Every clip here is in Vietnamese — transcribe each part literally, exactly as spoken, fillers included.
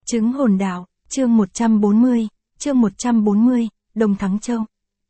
Chứng hồn đạo, chương một trăm bốn mươi, chương một trăm bốn mươi, Đồng Thắng Châu.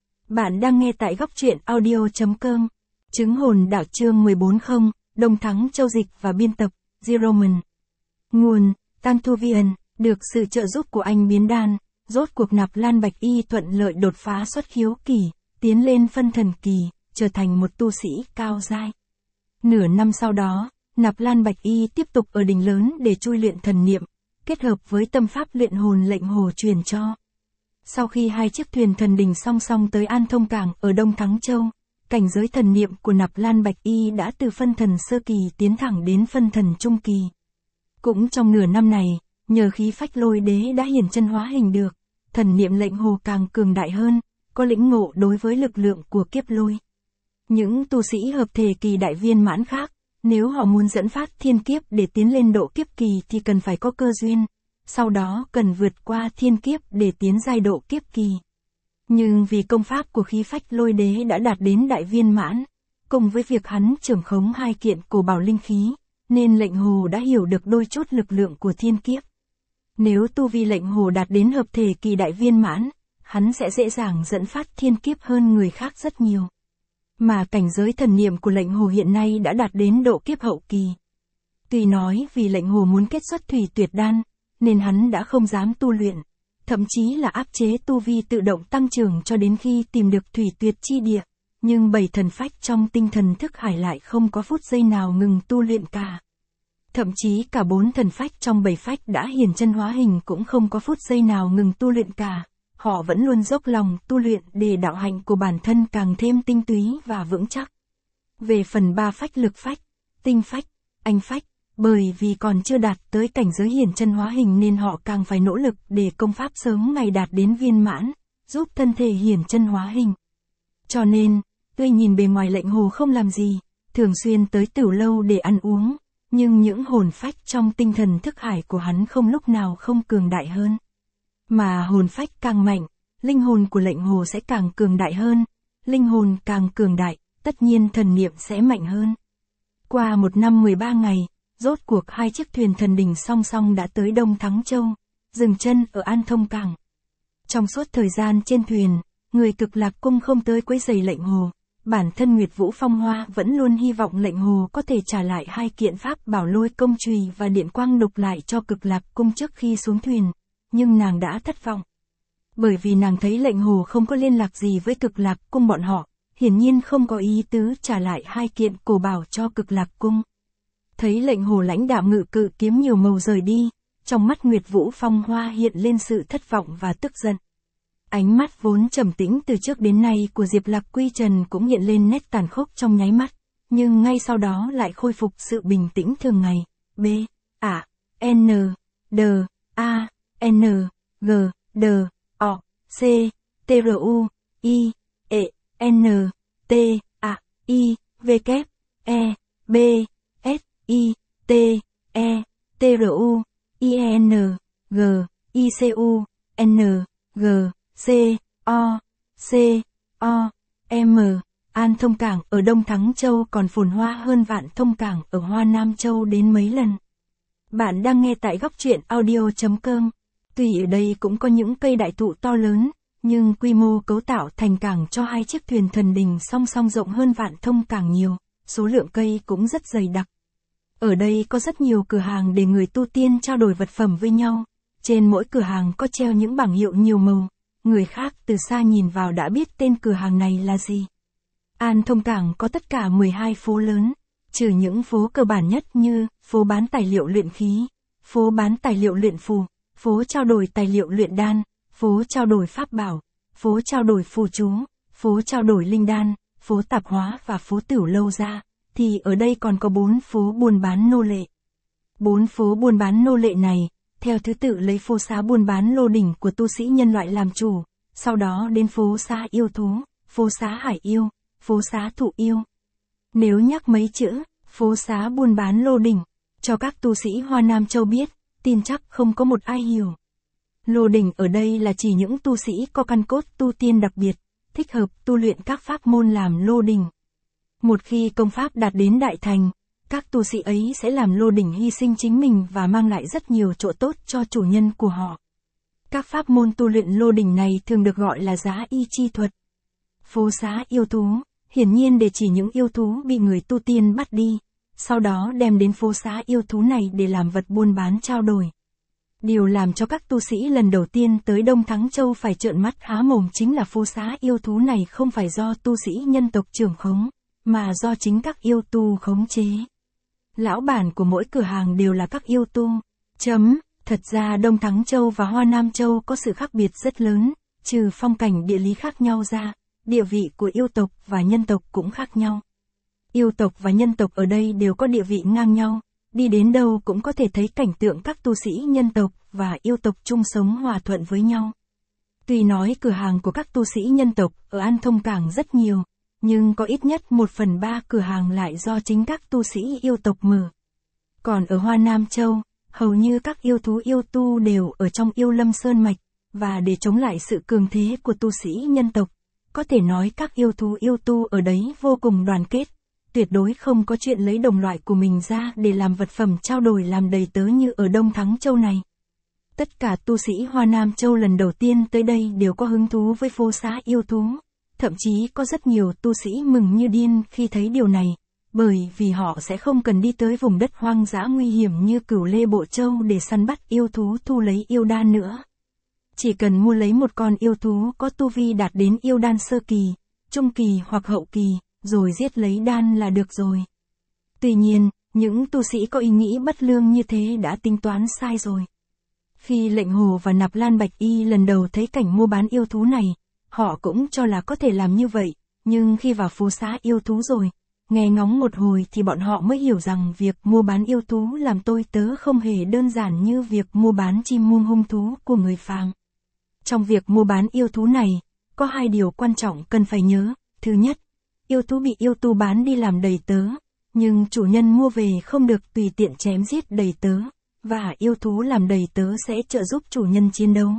Bạn đang nghe tại góc truyện audio.com. Chứng hồn đạo chương mười bốn không, Đồng Thắng Châu dịch và biên tập, Zeroman. Nguồn, Tantuvian, được sự trợ giúp của anh biến đan, rốt cuộc Nạp Lan Bạch Y thuận lợi đột phá xuất khiếu kỳ, tiến lên phân thần kỳ, trở thành một tu sĩ cao giai. Nửa năm sau đó, Nạp Lan Bạch Y tiếp tục ở đỉnh lớn để chui luyện thần niệm, kết hợp với tâm pháp luyện hồn lệnh hồ truyền cho. Sau khi hai chiếc thuyền thần đình song song tới An Thông Cảng ở Đông Thắng Châu, cảnh giới thần niệm của Nạp Lan Bạch Y đã từ phân thần sơ kỳ tiến thẳng đến phân thần trung kỳ. Cũng trong nửa năm này, nhờ khí phách lôi đế đã hiển chân hóa hình được, thần niệm lệnh hồ càng cường đại hơn, có lĩnh ngộ đối với lực lượng của kiếp lôi. Những tu sĩ hợp thể kỳ đại viên mãn khác, nếu họ muốn dẫn phát thiên kiếp để tiến lên độ kiếp kỳ thì cần phải có cơ duyên, sau đó cần vượt qua thiên kiếp để tiến giai độ kiếp kỳ. Nhưng vì công pháp của khí phách lôi đế đã đạt đến đại viên mãn, cùng với việc hắn trưởng khống hai kiện cổ bảo linh khí, nên lệnh hồ đã hiểu được đôi chút lực lượng của thiên kiếp. Nếu tu vi lệnh hồ đạt đến hợp thể kỳ đại viên mãn, hắn sẽ dễ dàng dẫn phát thiên kiếp hơn người khác rất nhiều. Mà cảnh giới thần niệm của lệnh hồ hiện nay đã đạt đến độ kiếp hậu kỳ. Tuy nói vì lệnh hồ muốn kết xuất thủy tuyệt đan, nên hắn đã không dám tu luyện, thậm chí là áp chế tu vi tự động tăng trưởng cho đến khi tìm được thủy tuyệt chi địa, nhưng bảy thần phách trong tinh thần thức hải lại không có phút giây nào ngừng tu luyện cả. Thậm chí cả bốn thần phách trong bảy phách đã hiển chân hóa hình cũng không có phút giây nào ngừng tu luyện cả. Họ vẫn luôn dốc lòng tu luyện để đạo hạnh của bản thân càng thêm tinh túy và vững chắc. Về phần ba phách lực phách, tinh phách, anh phách, bởi vì còn chưa đạt tới cảnh giới hiển chân hóa hình nên họ càng phải nỗ lực để công pháp sớm ngày đạt đến viên mãn, giúp thân thể hiển chân hóa hình. Cho nên, tuy nhìn bề ngoài lệnh hồ không làm gì, thường xuyên tới tửu lâu để ăn uống, nhưng những hồn phách trong tinh thần thức hải của hắn không lúc nào không cường đại hơn. Mà hồn phách càng mạnh, linh hồn của lệnh hồ sẽ càng cường đại hơn, linh hồn càng cường đại, tất nhiên thần niệm sẽ mạnh hơn. Qua một năm mười ba ngày, rốt cuộc hai chiếc thuyền thần đình song song đã tới Đông Thắng Châu, dừng chân ở An Thông Cảng. Trong suốt thời gian trên thuyền, người Cực Lạc Cung không tới quấy rầy lệnh hồ, bản thân Nguyệt Vũ Phong Hoa vẫn luôn hy vọng lệnh hồ có thể trả lại hai kiện pháp bảo lôi công chùy và điện quang đục lại cho Cực Lạc Cung trước khi xuống thuyền. Nhưng nàng đã thất vọng. Bởi vì nàng thấy lệnh hồ không có liên lạc gì với Cực Lạc Cung bọn họ, hiển nhiên không có ý tứ trả lại hai kiện cổ bảo cho Cực Lạc Cung. Thấy lệnh hồ lãnh đạm ngự cự kiếm nhiều màu rời đi, trong mắt Nguyệt Vũ Phong Hoa hiện lên sự thất vọng và tức giận. Ánh mắt vốn trầm tĩnh từ trước đến nay của Diệp Lạc Quy Trần cũng hiện lên nét tàn khốc trong nháy mắt, nhưng ngay sau đó lại khôi phục sự bình tĩnh thường ngày. B, A, N, D, A, N, G, D, O, C, T R U, I, E, N, T, A, I, W, E, B, S, I, T, E, T R U, I N, G, I C U, N, G, C, O, C, O, M. An Thông Cảng ở Đông Thắng Châu còn phồn hoa hơn Vạn Thông Cảng ở Hoa Nam Châu đến mấy lần. Bạn đang nghe tại góc truyện audio.com. Tuy ở đây cũng có những cây đại thụ to lớn, nhưng quy mô cấu tạo thành cảng cho hai chiếc thuyền thần đình song song rộng hơn Vạn Thông Cảng nhiều, số lượng cây cũng rất dày đặc. Ở đây có rất nhiều cửa hàng để người tu tiên trao đổi vật phẩm với nhau, trên mỗi cửa hàng có treo những bảng hiệu nhiều màu, người khác từ xa nhìn vào đã biết tên cửa hàng này là gì. An Thông Cảng có tất cả mười hai phố lớn, trừ những phố cơ bản nhất như phố bán tài liệu luyện khí, phố bán tài liệu luyện phù, phố trao đổi tài liệu luyện đan, phố trao đổi pháp bảo, phố trao đổi phù chú, phố trao đổi linh đan, phố tạp hóa và phố tửu lâu ra, thì ở đây còn có bốn phố buôn bán nô lệ. Bốn phố buôn bán nô lệ này, theo thứ tự lấy phố xá buôn bán lô đỉnh của tu sĩ nhân loại làm chủ, sau đó đến phố xá yêu thú, phố xá hải yêu, phố xá thụ yêu. Nếu nhắc mấy chữ, phố xá buôn bán lô đỉnh, cho các tu sĩ Hoa Nam Châu biết, tin chắc không có một ai hiểu. Lô đỉnh ở đây là chỉ những tu sĩ có căn cốt tu tiên đặc biệt, thích hợp tu luyện các pháp môn làm lô đỉnh. Một khi công pháp đạt đến đại thành, các tu sĩ ấy sẽ làm lô đỉnh hy sinh chính mình và mang lại rất nhiều chỗ tốt cho chủ nhân của họ. Các pháp môn tu luyện lô đỉnh này thường được gọi là giá y chi thuật. Phố xá yêu thú, hiển nhiên để chỉ những yêu thú bị người tu tiên bắt đi, sau đó đem đến phố xá yêu thú này để làm vật buôn bán trao đổi. Điều làm cho các tu sĩ lần đầu tiên tới Đông Thắng Châu phải trợn mắt há mồm chính là phố xá yêu thú này không phải do tu sĩ nhân tộc trưởng khống, mà do chính các yêu tu khống chế. Lão bản của mỗi cửa hàng đều là các yêu tu. Chấm, thật ra Đông Thắng Châu và Hoa Nam Châu có sự khác biệt rất lớn, trừ phong cảnh địa lý khác nhau ra, địa vị của yêu tộc và nhân tộc cũng khác nhau. Yêu tộc và nhân tộc ở đây đều có địa vị ngang nhau, đi đến đâu cũng có thể thấy cảnh tượng các tu sĩ nhân tộc và yêu tộc chung sống hòa thuận với nhau. Tuy nói cửa hàng của các tu sĩ nhân tộc ở An Thông Cảng rất nhiều, nhưng có ít nhất một phần ba cửa hàng lại do chính các tu sĩ yêu tộc mở. Còn ở Hoa Nam Châu, hầu như các yêu thú yêu tu đều ở trong yêu lâm sơn mạch, và để chống lại sự cường thế của tu sĩ nhân tộc, có thể nói các yêu thú yêu tu ở đấy vô cùng đoàn kết, tuyệt đối không có chuyện lấy đồng loại của mình ra để làm vật phẩm trao đổi làm đầy tớ như ở Đông Thắng Châu này. Tất cả tu sĩ Hoa Nam Châu lần đầu tiên tới đây đều có hứng thú với phố xá yêu thú, thậm chí có rất nhiều tu sĩ mừng như điên khi thấy điều này, bởi vì họ sẽ không cần đi tới vùng đất hoang dã nguy hiểm như Cửu Lê Bộ Châu để săn bắt yêu thú thu lấy yêu đan nữa. Chỉ cần mua lấy một con yêu thú có tu vi đạt đến yêu đan sơ kỳ, trung kỳ hoặc hậu kỳ, rồi giết lấy đan là được rồi. Tuy nhiên, những tu sĩ có ý nghĩ bất lương như thế đã tính toán sai rồi. Khi Lệnh Hồ và Nạp Lan Bạch Y lần đầu thấy cảnh mua bán yêu thú này, họ cũng cho là có thể làm như vậy, nhưng khi vào phố xá yêu thú rồi, nghe ngóng một hồi thì bọn họ mới hiểu rằng việc mua bán yêu thú làm tôi tớ không hề đơn giản như việc mua bán chim muông hung thú của người phàm. Trong việc mua bán yêu thú này, có hai điều quan trọng cần phải nhớ. Thứ nhất, yêu thú bị yêu tu bán đi làm đầy tớ, nhưng chủ nhân mua về không được tùy tiện chém giết đầy tớ, và yêu thú làm đầy tớ sẽ trợ giúp chủ nhân chiến đấu.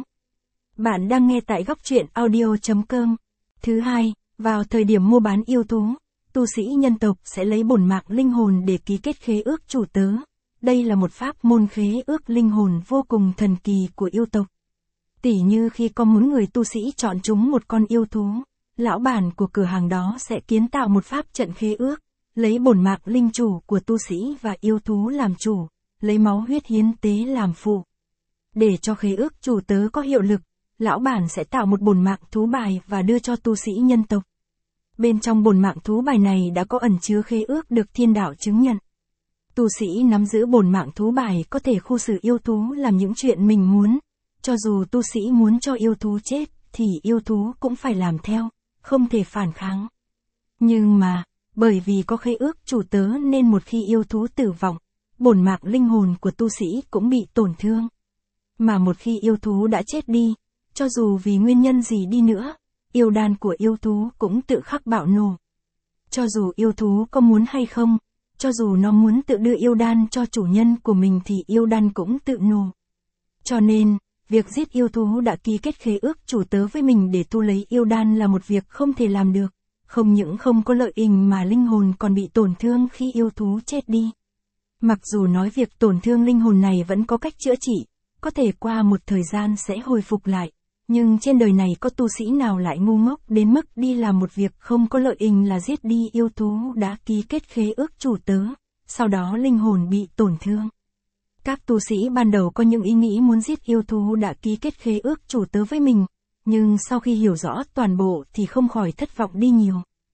Bạn đang nghe tại góc truyện audio chấm com. Thứ hai, vào thời điểm mua bán yêu thú, tu sĩ nhân tộc sẽ lấy bổn mạng linh hồn để ký kết khế ước chủ tớ. Đây là một pháp môn khế ước linh hồn vô cùng thần kỳ của yêu tộc. Tỉ như khi có muốn người tu sĩ chọn chúng một con yêu thú, lão bản của cửa hàng đó sẽ kiến tạo một pháp trận khế ước, lấy bổn mạng linh chủ của tu sĩ và yêu thú làm chủ, lấy máu huyết hiến tế làm phụ. Để cho khế ước chủ tớ có hiệu lực, lão bản sẽ tạo một bổn mạng thú bài và đưa cho tu sĩ nhân tộc. Bên trong bổn mạng thú bài này đã có ẩn chứa khế ước được thiên đạo chứng nhận. Tu sĩ nắm giữ bổn mạng thú bài có thể khu xử yêu thú làm những chuyện mình muốn, cho dù tu sĩ muốn cho yêu thú chết, thì yêu thú cũng phải làm theo, không thể phản kháng. Nhưng mà, bởi vì có khế ước chủ tớ nên một khi yêu thú tử vong, bổn mạng linh hồn của tu sĩ cũng bị tổn thương. Mà một khi yêu thú đã chết đi, cho dù vì nguyên nhân gì đi nữa, yêu đan của yêu thú cũng tự khắc bạo nổ. Cho dù yêu thú có muốn hay không, cho dù nó muốn tự đưa yêu đan cho chủ nhân của mình thì yêu đan cũng tự nổ. Cho nên, việc giết yêu thú đã ký kết khế ước chủ tớ với mình để thu lấy yêu đan là một việc không thể làm được, không những không có lợi ích mà linh hồn còn bị tổn thương khi yêu thú chết đi. Mặc dù nói việc tổn thương linh hồn này vẫn có cách chữa trị, có thể qua một thời gian sẽ hồi phục lại, nhưng trên đời này có tu sĩ nào lại ngu ngốc đến mức đi làm một việc không có lợi ích là giết đi yêu thú đã ký kết khế ước chủ tớ, sau đó linh hồn bị tổn thương. Các tu sĩ ban đầu có những ý nghĩ muốn giết yêu thú đã ký kết khế ước chủ tớ với mình, nhưng sau khi hiểu rõ toàn bộ thì không khỏi thất vọng đi nhiều.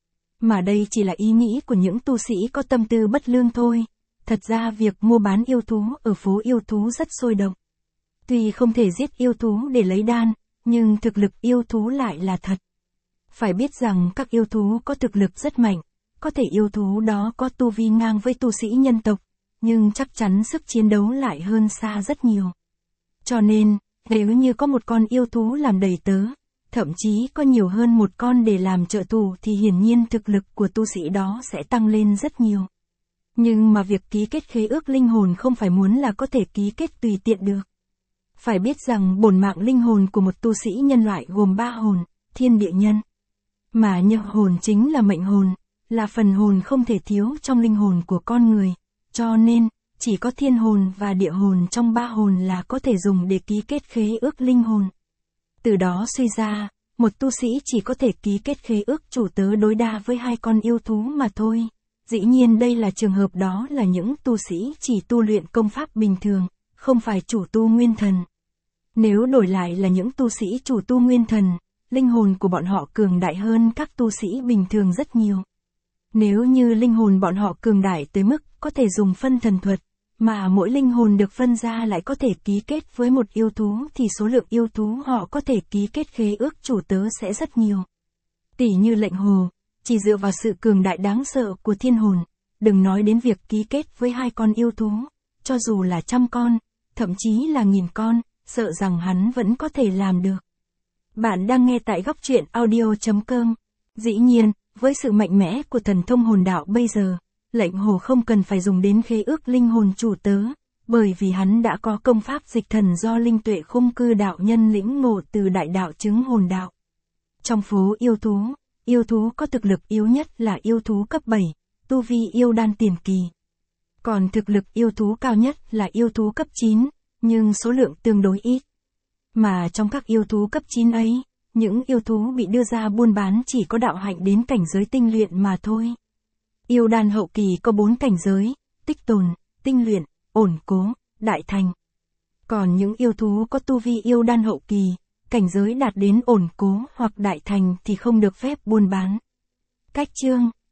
Mà đây chỉ là ý nghĩ của những tu sĩ có tâm tư bất lương thôi, thật ra việc mua bán yêu thú ở phố yêu thú rất sôi động. Tuy không thể giết yêu thú để lấy đan, nhưng thực lực yêu thú lại là thật. Phải biết rằng các yêu thú có thực lực rất mạnh, có thể yêu thú đó có tu vi ngang với tu sĩ nhân tộc, nhưng chắc chắn sức chiến đấu lại hơn xa rất nhiều. Cho nên, nếu như có một con yêu thú làm đầy tớ, thậm chí có nhiều hơn một con để làm trợ thủ thì hiển nhiên thực lực của tu sĩ đó sẽ tăng lên rất nhiều. Nhưng mà việc ký kết khế ước linh hồn không phải muốn là có thể ký kết tùy tiện được. Phải biết rằng bổn mạng linh hồn của một tu sĩ nhân loại gồm ba hồn, thiên địa nhân. Mà nhân hồn chính là mệnh hồn, là phần hồn không thể thiếu trong linh hồn của con người, Cho nên, chỉ có thiên hồn và địa hồn trong ba hồn là có thể dùng để ký kết khế ước linh hồn. Từ đó suy ra, một tu sĩ chỉ có thể ký kết khế ước chủ tớ đối đa với hai con yêu thú mà thôi. Dĩ nhiên đây là trường hợp đó là những tu sĩ chỉ tu luyện công pháp bình thường, không phải chủ tu nguyên thần. Nếu đổi lại là những tu sĩ chủ tu nguyên thần, linh hồn của bọn họ cường đại hơn các tu sĩ bình thường rất nhiều. Nếu như linh hồn bọn họ cường đại tới mức có thể dùng phân thần thuật, mà mỗi linh hồn được phân ra lại có thể ký kết với một yêu thú thì số lượng yêu thú họ có thể ký kết khế ước chủ tớ sẽ rất nhiều. Tỷ như lệnh hồ, chỉ dựa vào sự cường đại đáng sợ của thiên hồn, đừng nói đến việc ký kết với hai con yêu thú, cho dù là trăm con, thậm chí là nghìn con, sợ rằng hắn vẫn có thể làm được. Bạn đang nghe tại góc truyện audio chấm com. Dĩ nhiên, với sự mạnh mẽ của thần thông hồn đạo bây giờ, lệnh hồ không cần phải dùng đến khế ước linh hồn chủ tớ, bởi vì hắn đã có công pháp dịch thần do linh tuệ khung cư đạo nhân lĩnh ngộ từ đại đạo chứng hồn đạo. Trong phố yêu thú, yêu thú có thực lực yếu nhất là yêu thú cấp bảy, tu vi yêu đan tiền kỳ. Còn thực lực yêu thú cao nhất là yêu thú cấp chín, nhưng số lượng tương đối ít. Mà trong các yêu thú cấp chín ấy, những yêu thú bị đưa ra buôn bán chỉ có đạo hạnh đến cảnh giới tinh luyện mà thôi. Yêu đan hậu kỳ có bốn cảnh giới, tích tồn, tinh luyện, ổn cố, đại thành. Còn những yêu thú có tu vi yêu đan hậu kỳ, cảnh giới đạt đến ổn cố hoặc đại thành thì không được phép buôn bán. Cách chương,